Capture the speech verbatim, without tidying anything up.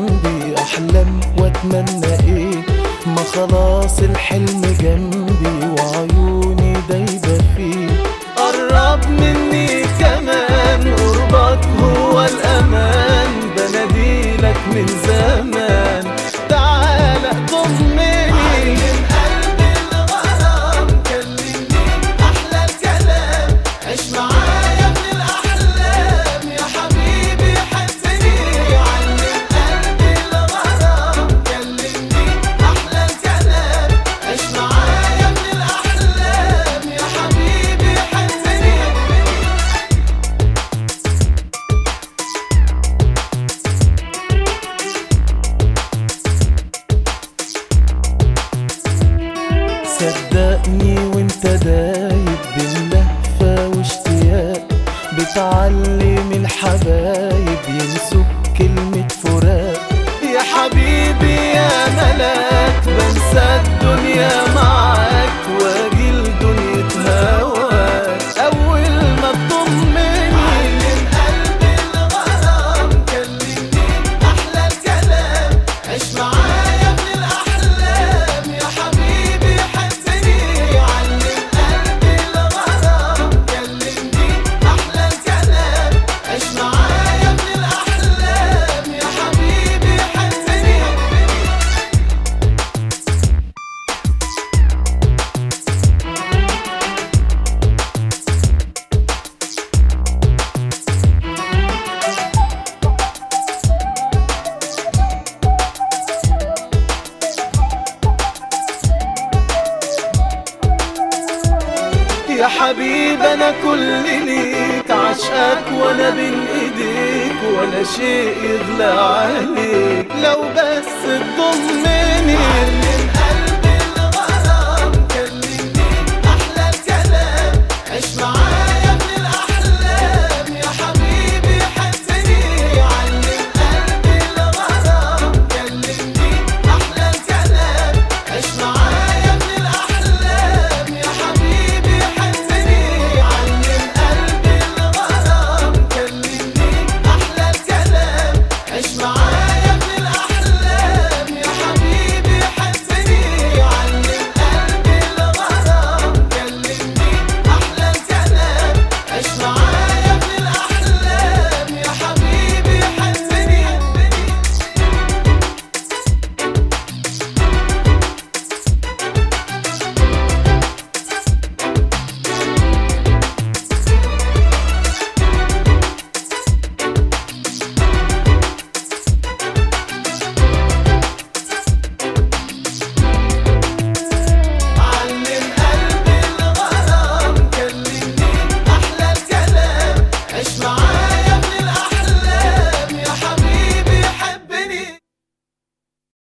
جنبي احلم واتمنى ايه، ما خلاص الحلم جنبي وعيوني دايبة فيه. قرب مني كمان، قربك هو الامان، بناديلك من زمان تعالى ضمني. علم قلبي الغرام، كلمني احلى الكلام، عيش معايا من الاحلام يا حبيبي حبني. علم قلبي الغرام، كلمني احلى الكلام، عيش معايا من الاحلام يا حبيبي حبني. صدقني وانت دايب بين لهفة واشتياق، بتعلم الحبايب ينسوا كلمة فراق. يا حبيبي يا ملاك، بنسى الدنيا معاك واجي لدنيا هواك اول ما تضمني. علم قلبي الغرام، كلمني احلى الكلام، عيش معايا من الاحلام يا حبيبي حبني. علم قلبي الغرام، كلمني احلى الكلام، عيش معايا من الاحلام يا حبيبي حبني. يا حبيب انا كل ليك، عشقك وانا بين ايديك، ولا شيء يغلى عليك لو بس تضمني.